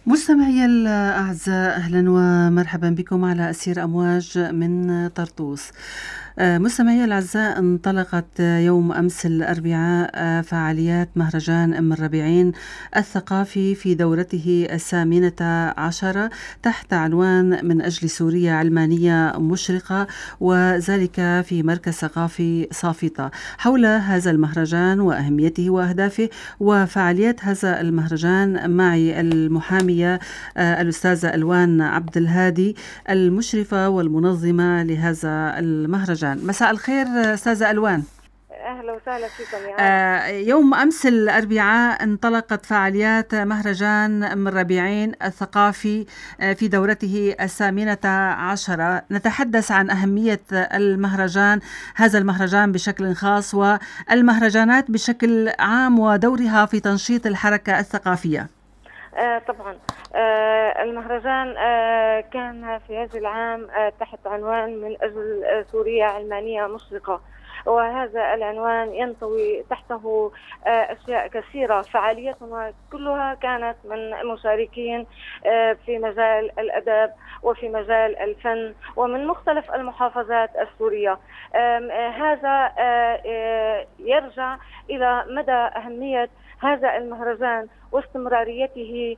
مستمعي الأعزاء، أهلا ومرحبا بكم على أسير أمواج من طرطوس. مستمعي الأعزاء، انطلقت يوم أمس الأربعاء فعاليات مهرجان أم الربيعين الثقافي في دورته 18 تحت عنوان من أجل سوريا علمانية مشرقة، وذلك في مركز ثقافي صافطة. حول هذا المهرجان وأهميته وأهدافه وفعاليات هذا المهرجان معي المحامية الأستاذة ألوان عبد الهادي، المشرفة والمنظمة لهذا المهرجان. مساء الخير أستاذة ألوان. أهلا وسهلا فيكم يا عالم. يوم أمس الأربعاء انطلقت فعاليات مهرجان أم الربيعين الثقافي في دورته 18. نتحدث عن أهمية المهرجان، هذا المهرجان بشكل خاص والمهرجانات بشكل عام ودورها في تنشيط الحركة الثقافية. طبعا المهرجان كان في هذا العام تحت عنوان من أجل سوريا علمانية مشرقة، وهذا العنوان ينطوي تحته أشياء كثيرة. فعالياتنا كلها كانت من مشاركين في مجال الأدب وفي مجال الفن ومن مختلف المحافظات السورية. هذا يرجع إلى مدى أهمية هذا المهرجان واستمراريته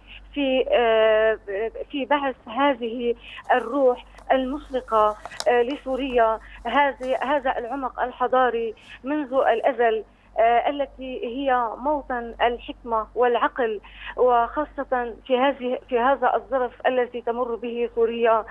في بحث هذه الروح المشرقة لسوريا، هذا العمق الحضاري منذ الأزل، التي هي موطن الحكمة والعقل، وخاصة في هذا الظرف الذي تمر به سوريا،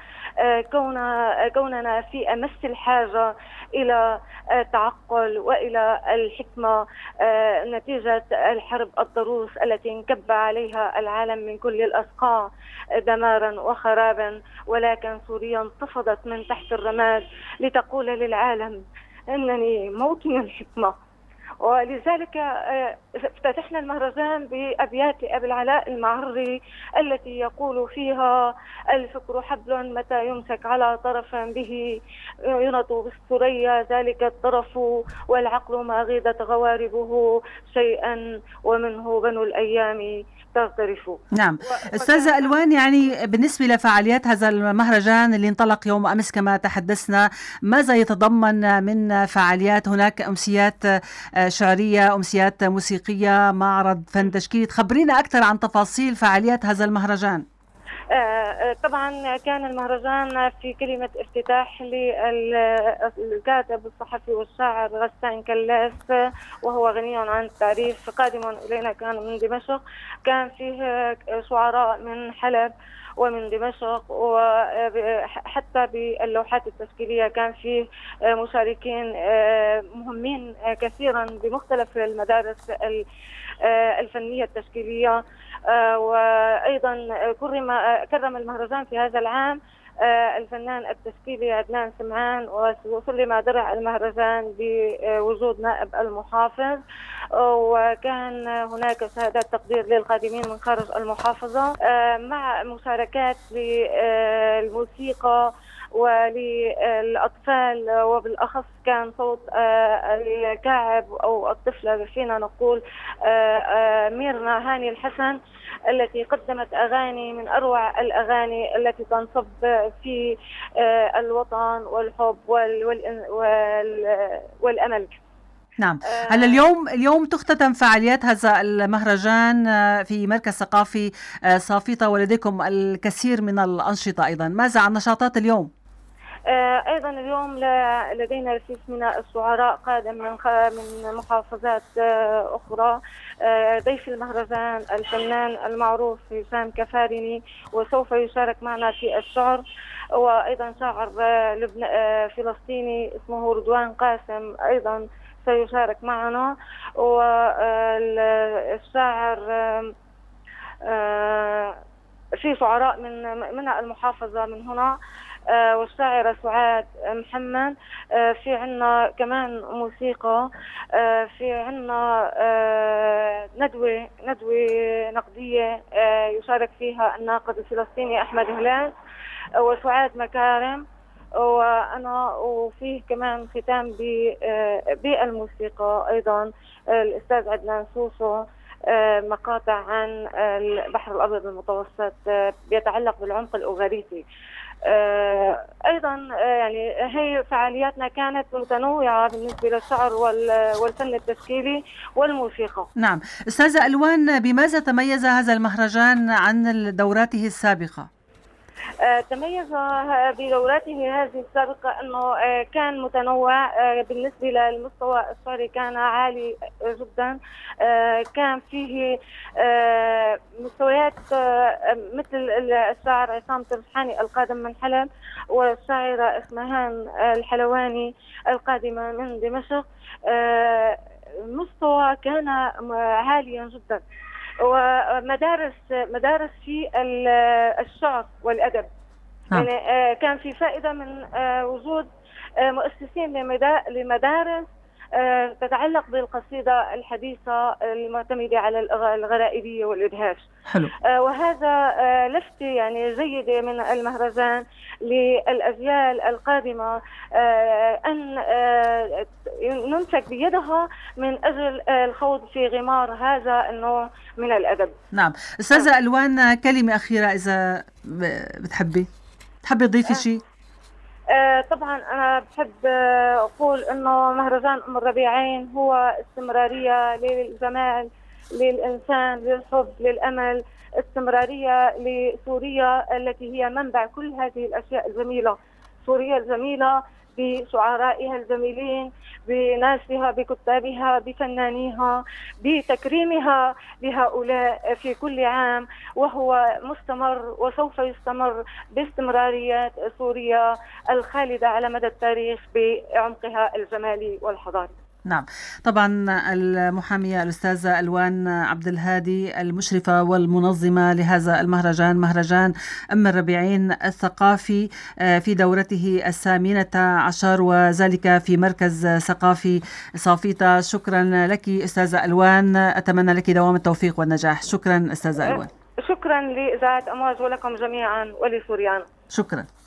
كوننا في أمس الحاجة إلى التعقل وإلى الحكمة نتيجة الحرب الضروس التي انكب عليها العالم من كل الأصقاع دمارا وخرابا، ولكن سوريا انتفضت من تحت الرماد لتقول للعالم إنني موطن الحكمة. ولذلك افتتحنا المهرجان بأبيات أبي العلاء المعري التي يقول فيها: الفكر حبل متى يمسك على طرف به ينط بالثريا ذلك الطرف، والعقل ما غيدت غواربه شيئا ومنه بنو الأيام تغترف. نعم أستاذة ألوان، يعني بالنسبة لفعاليات هذا المهرجان اللي انطلق يوم أمس كما تحدثنا، ماذا يتضمن من فعاليات؟ هناك أمسيات شعرية، أمسيات موسيقية، معرض فن تشكيلي. خبرينا أكثر عن تفاصيل فعاليات هذا المهرجان. طبعا كان المهرجان في كلمة افتتاح للكاتب الصحفي والشاعر غسان كلاس، وهو غني عن التعريف، قادم إلينا كان من دمشق. كان فيه شعراء من حلب ومن دمشق، وحتى باللوحات التشكيلية كان فيه مشاركين مهمين كثيرا بمختلف المدارس الفنية التشكيلية. وأيضا كرم المهرجان في هذا العام الفنان التشكيلي عدنان سمعان، وسلم درع المهرجان بوجود نائب المحافظ، وكان هناك شهادات تقدير للقادمين من خارج المحافظة مع مشاركات للموسيقى وللأطفال، وبالأخص كان صوت الكاعب أو الطفلة فينا نقول ميرنا هاني الحسن، التي قدمت أغاني من أروع الأغاني التي تنصب في الوطن والحب والأمل. نعم. هلا اليوم تختتم فعاليات هذا المهرجان في مركز ثقافي صافطة، ولديكم الكثير من الأنشطة أيضا. ماذا عن نشاطات اليوم؟ أيضا اليوم لدينا رصيف من الشعراء قادم من محافظات أخرى. ضيف المهرجان الفنان المعروف هشام كفارني، وسوف يشارك معنا في الشعر، وأيضا شاعر فلسطيني اسمه رضوان قاسم أيضا سيشارك معنا، والشاعر في شعراء من المحافظة من هنا، والشاعرة سعاد محمد. في عنا كمان موسيقى، في عنا ندوة نقدية يشارك فيها الناقد الفلسطيني أحمد هلال وسعاد مكارم وأنا، وفيه كمان ختام بالموسيقى أيضا الأستاذ عدنان سوسو مقاطع عن البحر الأبيض المتوسط بيتعلق بالعمق الأوغاريتي. أيضا يعني هي فعالياتنا كانت متنوعة بالنسبة للشعر والفن التشكيلي والموسيقى. نعم أستاذة ألوان، بماذا تميز هذا المهرجان عن دوراته السابقة؟ تميز بدوراته هذه السابقة أنه كان متنوع بالنسبة للمستوى الشعري، كان عالي جدا. كان فيه مستويات مثل الشاعر عصام ترجحاني القادم من حلب، والشاعرة إسمهان الحلواني القادمة من دمشق. مستوى كان عاليا جدا، ومدارس في الشعر والأدب. يعني كان في فائدة من وجود مؤسسين لمدارس تتعلق بالقصيدة الحديثة المعتمدة على الغرائبية والإدهاش. حلو. وهذا لفتة يعني جيدة من المهرجان للأجيال القادمة أن نمسك بيدها من أجل الخوض في غمار هذا النوع من الأدب. نعم أستاذة ألوان، كلمة أخيرة إذا بتحبي تضيفي شيء. طبعا أنا بحب أقول أنه مهرجان أم الربيعين هو استمرارية للجمال، للإنسان، للحب، للأمل، استمرارية لسوريا التي هي منبع كل هذه الأشياء الجميلة. سوريا الجميلة بشعرائها الجميلين، بناسها، بكتابها، بفنانيها، بتكريمها لهؤلاء في كل عام، وهو مستمر وسوف يستمر باستمرارية سوريا الخالدة على مدى التاريخ بعمقها الجمالي والحضاري. نعم طبعا المحامية الأستاذة ألوان عبد الهادي المشرفة والمنظمة لهذا المهرجان، مهرجان أم الربيعين الثقافي في دورته 18 وذلك في مركز ثقافي صافيطة. شكرا لك أستاذة ألوان، أتمنى لك دوام التوفيق والنجاح. شكرا أستاذة ألوان. شكرا لإذاعة أمواج ولكم جميعا ولسوريان. شكرا.